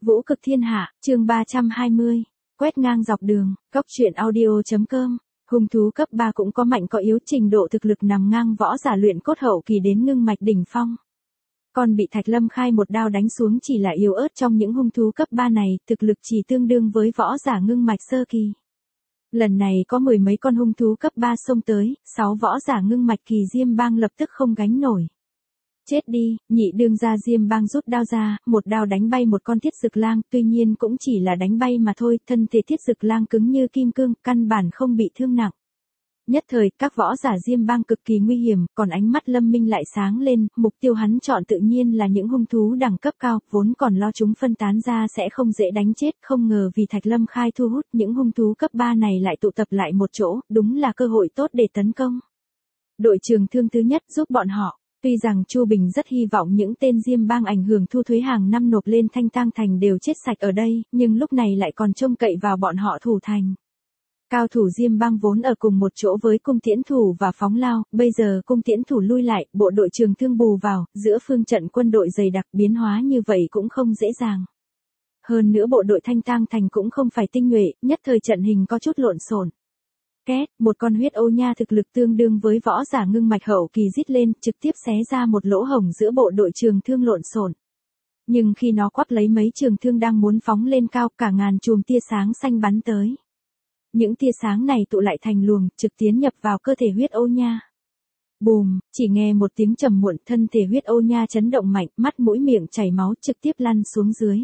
Vũ cực thiên hạ, chương 320. Quét ngang dọc đường, góc truyện audio.com. Hung thú cấp 3 cũng có mạnh có yếu, trình độ thực lực nằm ngang võ giả luyện cốt hậu kỳ đến ngưng mạch đỉnh phong. Còn bị Thạch Lâm Khai một đao đánh xuống chỉ là yếu ớt trong những hung thú cấp 3 này, thực lực chỉ tương đương với võ giả ngưng mạch sơ kỳ. Lần này có mười mấy con hung thú cấp 3 xông tới, 6 võ giả ngưng mạch kỳ Diêm Bang lập tức không gánh nổi. Chết đi, nhị đương gia Diêm Bang rút đao ra, một đao đánh bay một con thiết dực lang, tuy nhiên cũng chỉ là đánh bay mà thôi, thân thể thiết dực lang cứng như kim cương, căn bản không bị thương nặng. Nhất thời, các võ giả Diêm Bang cực kỳ nguy hiểm, còn ánh mắt Lâm Minh lại sáng lên, mục tiêu hắn chọn tự nhiên là những hung thú đẳng cấp cao, vốn còn lo chúng phân tán ra sẽ không dễ đánh chết, không ngờ vì Thạch Lâm Khai thu hút những hung thú cấp 3 này lại tụ tập lại một chỗ, đúng là cơ hội tốt để tấn công. Đội trường thương thứ nhất giúp bọn họ. Tuy rằng Chu Bình rất hy vọng những tên Diêm Bang ảnh hưởng thu thuế hàng năm nộp lên Thanh Tang Thành đều chết sạch ở đây, nhưng lúc này lại còn trông cậy vào bọn họ thủ thành. Cao thủ Diêm Bang vốn ở cùng một chỗ với cung tiễn thủ và phóng lao, bây giờ cung tiễn thủ lui lại, bộ đội trường thương bù vào, giữa phương trận quân đội dày đặc biến hóa như vậy cũng không dễ dàng. Hơn nữa bộ đội Thanh Tang Thành cũng không phải tinh nhuệ, nhất thời trận hình có chút lộn xộn. Két, một con huyết ô nha thực lực tương đương với võ giả ngưng mạch hậu kỳ rít lên, trực tiếp xé ra một lỗ hổng giữa bộ đội trường thương lộn xộn. Nhưng khi nó quắp lấy mấy trường thương đang muốn phóng lên cao, cả ngàn chùm tia sáng xanh bắn tới. Những tia sáng này tụ lại thành luồng, trực tiến nhập vào cơ thể huyết ô nha. Bùm, chỉ nghe một tiếng trầm muộn, thân thể huyết ô nha chấn động mạnh, mắt mũi miệng chảy máu trực tiếp lăn xuống dưới.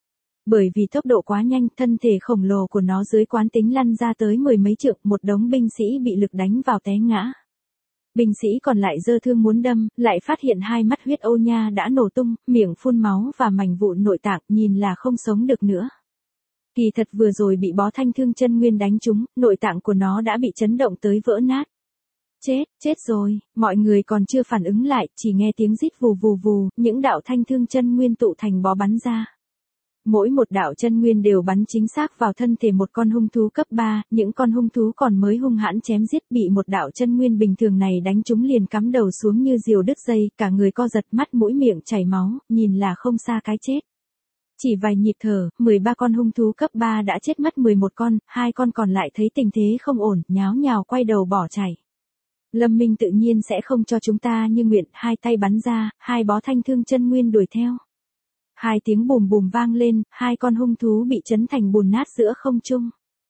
Bởi vì tốc độ quá nhanh, thân thể khổng lồ của nó dưới quán tính lăn ra tới mười mấy trượng, một đống binh sĩ bị lực đánh vào té ngã. Binh sĩ còn lại giơ thương muốn đâm, lại phát hiện hai mắt huyết ô nha đã nổ tung, miệng phun máu và mảnh vụn nội tạng, nhìn là không sống được nữa. Kỳ thật vừa rồi bị bó thanh thương chân nguyên đánh trúng, nội tạng của nó đã bị chấn động tới vỡ nát. Chết rồi, mọi người còn chưa phản ứng lại, chỉ nghe tiếng rít vù vù vù, những đạo thanh thương chân nguyên tụ thành bó bắn ra. Mỗi một đạo chân nguyên đều bắn chính xác vào thân thể một con hung thú cấp 3, những con hung thú còn mới hung hãn chém giết bị một đạo chân nguyên bình thường này đánh trúng liền cắm đầu xuống như diều đứt dây, cả người co giật, mắt mũi miệng chảy máu, nhìn là không xa cái chết. Chỉ vài nhịp thở, 13 con hung thú cấp 3 đã chết mất 11 con, 2 con còn lại thấy tình thế không ổn, nháo nhào quay đầu bỏ chạy. Lâm Minh tự nhiên sẽ không cho chúng ta như nguyện, hai tay bắn ra, hai bó thanh thương chân nguyên đuổi theo. Hai tiếng bùm bùm vang lên, hai con hung thú bị chấn thành bùn nát giữa không trung.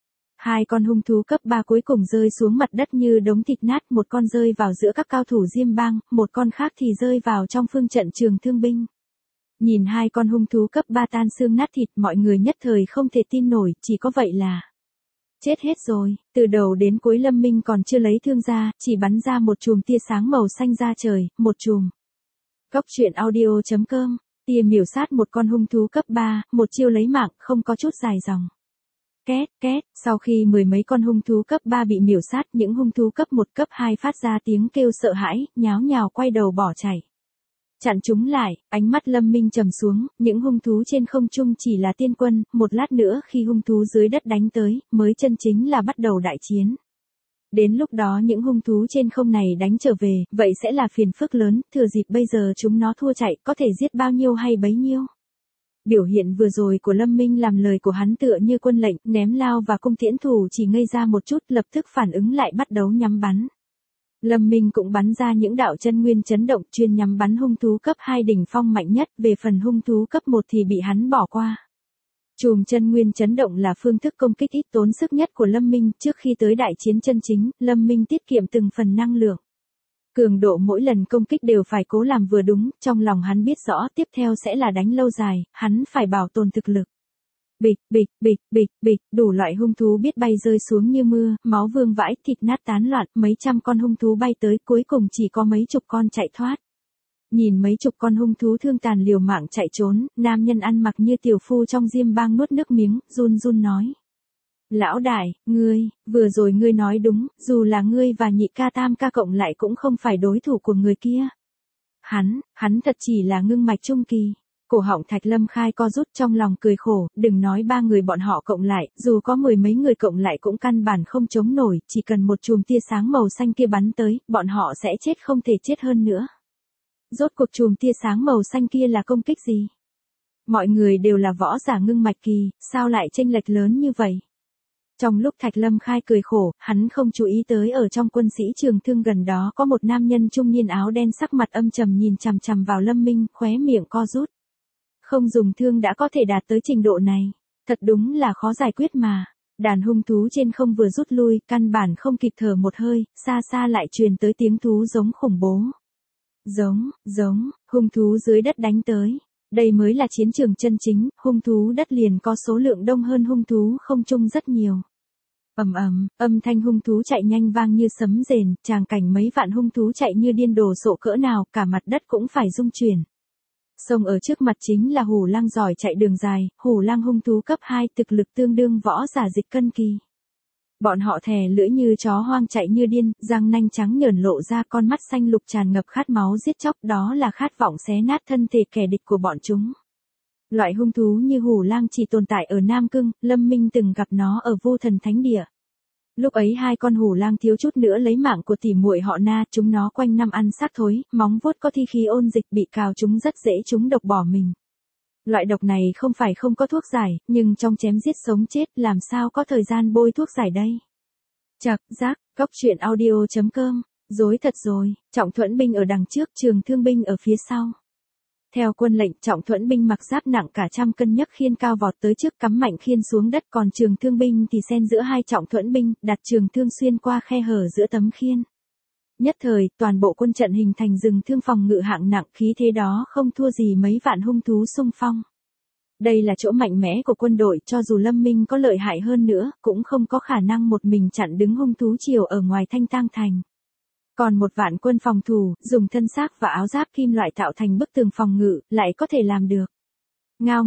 Hai con hung thú cấp 3 cuối cùng rơi xuống mặt đất như đống thịt nát, một con rơi vào giữa các cao thủ Diêm Bang, một con khác thì rơi vào trong phương trận trường thương binh. Nhìn hai con hung thú cấp 3 tan xương nát thịt, mọi người nhất thời không thể tin nổi, chỉ có vậy là chết hết rồi. Từ đầu đến cuối Lâm Minh còn chưa lấy thương ra, chỉ bắn ra một chùm tia sáng màu xanh ra trời, một chùm. Góc truyện audio.com. Tia miểu sát một con hung thú cấp 3, một chiêu lấy mạng, không có chút dài dòng. Két, sau khi mười mấy con hung thú cấp 3 bị miểu sát, những hung thú cấp 1 cấp 2 phát ra tiếng kêu sợ hãi, nháo nhào quay đầu bỏ chạy. Chặn chúng lại, ánh mắt Lâm Minh trầm xuống, những hung thú trên không trung chỉ là tiên quân, một lát nữa khi hung thú dưới đất đánh tới, mới chân chính là bắt đầu đại chiến. Đến lúc đó những hung thú trên không này đánh trở về, vậy sẽ là phiền phức lớn, thừa dịp bây giờ chúng nó thua chạy, có thể giết bao nhiêu hay bấy nhiêu. Biểu hiện vừa rồi của Lâm Minh làm lời của hắn tựa như quân lệnh, ném lao và cung tiễn thủ chỉ ngây ra một chút, lập tức phản ứng lại bắt đầu nhắm bắn. Lâm Minh cũng bắn ra những đạo chân nguyên chấn động chuyên nhắm bắn hung thú cấp 2 đỉnh phong mạnh nhất, về phần hung thú cấp 1 thì bị hắn bỏ qua. Chùm chân nguyên chấn động là phương thức công kích ít tốn sức nhất của Lâm Minh, trước khi tới đại chiến chân chính, Lâm Minh tiết kiệm từng phần năng lượng. Cường độ mỗi lần công kích đều phải cố làm vừa đúng, trong lòng hắn biết rõ tiếp theo sẽ là đánh lâu dài, hắn phải bảo tồn thực lực. Bịch, đủ loại hung thú biết bay rơi xuống như mưa, máu vương vãi, thịt nát tán loạn, mấy trăm con hung thú bay tới, cuối cùng chỉ có mấy chục con chạy thoát. Nhìn mấy chục con hung thú thương tàn liều mạng chạy trốn, nam nhân ăn mặc như tiểu phu trong Diêm Bang nuốt nước miếng, run run nói. Lão đại, vừa rồi ngươi nói đúng, dù là ngươi và nhị ca tam ca cộng lại cũng không phải đối thủ của người kia. Hắn thật chỉ là ngưng mạch trung kỳ. Cổ họng Thạch Lâm Khai co rút trong lòng cười khổ, đừng nói ba người bọn họ cộng lại, dù có mười mấy người cộng lại cũng căn bản không chống nổi, chỉ cần một chùm tia sáng màu xanh kia bắn tới, bọn họ sẽ chết không thể chết hơn nữa. Rốt cuộc chùm tia sáng màu xanh kia là công kích gì? Mọi người đều là võ giả ngưng mạch kỳ, sao lại chênh lệch lớn như vậy? Trong lúc Thạch Lâm Khai cười khổ, hắn không chú ý tới ở trong quân sĩ trường thương gần đó có một nam nhân trung niên áo đen sắc mặt âm trầm nhìn chằm chằm vào Lâm Minh, khóe miệng co rút. Không dùng thương đã có thể đạt tới trình độ này. Thật đúng là khó giải quyết mà. Đàn hung thú trên không vừa rút lui, căn bản không kịp thở một hơi, xa xa lại truyền tới tiếng thú giống khủng bố. Giống, hung thú dưới đất đánh tới. Đây mới là chiến trường chân chính, hung thú đất liền có số lượng đông hơn hung thú không trung rất nhiều. Âm thanh hung thú chạy nhanh vang như sấm rền, tràng cảnh mấy vạn hung thú chạy như điên đồ sộ cỡ nào, cả mặt đất cũng phải rung chuyển. Sông ở trước mặt chính là hủ lang giỏi chạy đường dài, hủ lang hung thú cấp 2 thực lực tương đương võ giả dịch cân kỳ. Bọn họ thè lưỡi như chó hoang chạy như điên, răng nanh trắng nhờn lộ ra, con mắt xanh lục tràn ngập khát máu giết chóc, đó là khát vọng xé nát thân thể kẻ địch của bọn chúng. Loại hung thú như hủ lang chỉ tồn tại ở Nam Cương, Lâm Minh từng gặp nó ở Vô Thần Thánh Địa. Lúc ấy hai con hủ lang thiếu chút nữa lấy mạng của tỉ muội họ Na, chúng nó quanh năm ăn xác thối, móng vuốt có thi khí ôn dịch, bị cào chúng rất dễ chúng độc bỏ mình. Loại độc này không phải không có thuốc giải, nhưng trong chém giết sống chết làm sao có thời gian bôi thuốc giải đây. Chạc, giác, góc truyện audio.com, rối thật rồi, Trọng Thuẫn binh ở đằng trước, Trường Thương binh ở phía sau. Theo quân lệnh, Trọng Thuẫn binh mặc giáp nặng cả trăm cân nhấc khiên cao vọt tới trước, cắm mạnh khiên xuống đất, còn Trường Thương binh thì xen giữa hai Trọng Thuẫn binh, đặt trường thương xuyên qua khe hở giữa tấm khiên. Nhất thời, toàn bộ quân trận hình thành rừng thương phòng ngự hạng nặng, khí thế đó không thua gì mấy vạn hung thú xung phong. Đây là chỗ mạnh mẽ của quân đội, cho dù Lâm Minh có lợi hại hơn nữa, cũng không có khả năng một mình chặn đứng hung thú triều ở ngoài Thanh Tang thành. Còn một vạn quân phòng thủ, dùng thân xác và áo giáp kim loại tạo thành bức tường phòng ngự, lại có thể làm được. Ngao.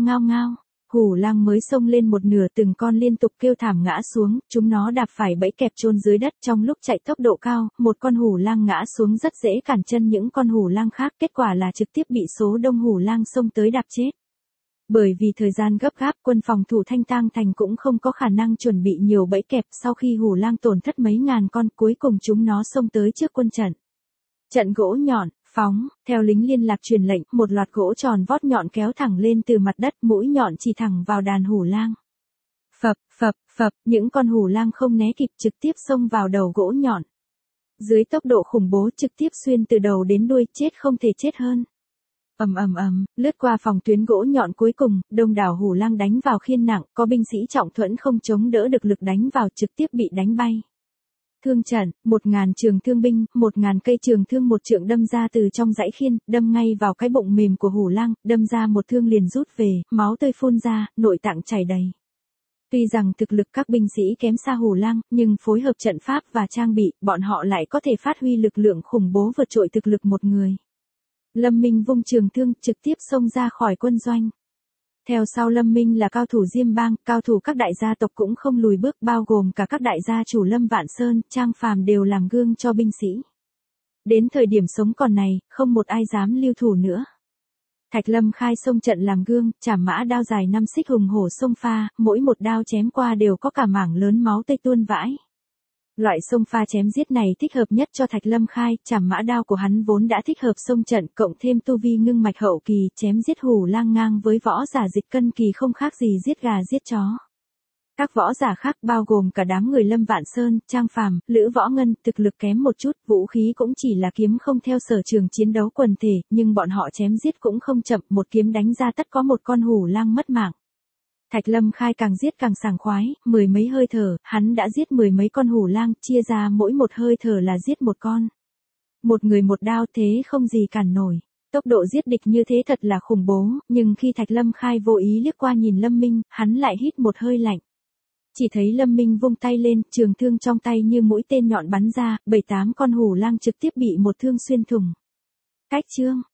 Hủ lang mới xông lên một nửa, từng con liên tục kêu thảm ngã xuống, chúng nó đạp phải bẫy kẹp chôn dưới đất. Trong lúc chạy tốc độ cao, một con hủ lang ngã xuống rất dễ cản chân những con hủ lang khác, kết quả là trực tiếp bị số đông hủ lang xông tới đạp chết. Bởi vì thời gian gấp gáp, quân phòng thủ Thanh Tang thành cũng không có khả năng chuẩn bị nhiều bẫy kẹp, sau khi hủ lang tổn thất mấy ngàn con, cuối cùng chúng nó xông tới trước quân trận. Trận gỗ nhọn, phóng, theo lính liên lạc truyền lệnh, một loạt gỗ tròn vót nhọn kéo thẳng lên từ mặt đất, mũi nhọn chỉ thẳng vào đàn hủ lang. Phập, những con hủ lang không né kịp, trực tiếp xông vào đầu gỗ nhọn. Dưới tốc độ khủng bố, trực tiếp xuyên từ đầu đến đuôi, chết không thể chết hơn. Lướt qua phòng tuyến gỗ nhọn cuối cùng, đông đảo hủ lang đánh vào khiên nặng, có binh sĩ Trọng Thuẫn không chống đỡ được lực đánh vào, trực tiếp bị đánh bay. Thương trận, 1000 trường thương binh, 1000 cây trường thương một trượng đâm ra từ trong dãy khiên, đâm ngay vào cái bụng mềm của hủ lang, đâm ra một thương liền rút về, máu tươi phun ra, nội tạng chảy đầy. Tuy rằng thực lực các binh sĩ kém xa hủ lang, nhưng phối hợp trận pháp và trang bị, bọn họ lại có thể phát huy lực lượng khủng bố vượt trội thực lực một người. Lâm Minh vung trường thương, trực tiếp xông ra khỏi quân doanh. Theo sau Lâm Minh là cao thủ Diêm Bang, cao thủ các đại gia tộc cũng không lùi bước, bao gồm cả các đại gia chủ Lâm Vạn Sơn, Trang Phàm đều làm gương cho binh sĩ. Đến thời điểm sống còn này, không một ai dám lưu thủ nữa. Thạch Lâm Khai xông trận làm gương, chảm mã đao dài 5 xích hùng hổ xông pha, mỗi một đao chém qua đều có cả mảng lớn máu tươi tuôn vãi. Loại xông pha chém giết này thích hợp nhất cho Thạch Lâm Khai, chảm mã đao của hắn vốn đã thích hợp xông trận, cộng thêm tu vi ngưng mạch hậu kỳ, chém giết hủ lang ngang với võ giả dịch cân kỳ không khác gì giết gà giết chó. Các võ giả khác bao gồm cả đám người Lâm Vạn Sơn, Trang Phàm, Lữ Võ Ngân, thực lực kém một chút, vũ khí cũng chỉ là kiếm không theo sở trường chiến đấu quần thể, nhưng bọn họ chém giết cũng không chậm, một kiếm đánh ra tất có một con hủ lang mất mạng. Thạch Lâm Khai càng giết càng sảng khoái, mười mấy hơi thở, hắn đã giết mười mấy con hủ lang, chia ra mỗi một hơi thở là giết một con. Một người một đao, thế không gì cản nổi. Tốc độ giết địch như thế thật là khủng bố, nhưng khi Thạch Lâm Khai vô ý liếc qua nhìn Lâm Minh, hắn lại hít một hơi lạnh. Chỉ thấy Lâm Minh vung tay lên, trường thương trong tay như mũi tên nhọn bắn ra, 7-8 con hủ lang trực tiếp bị một thương xuyên thủng. Cách chương,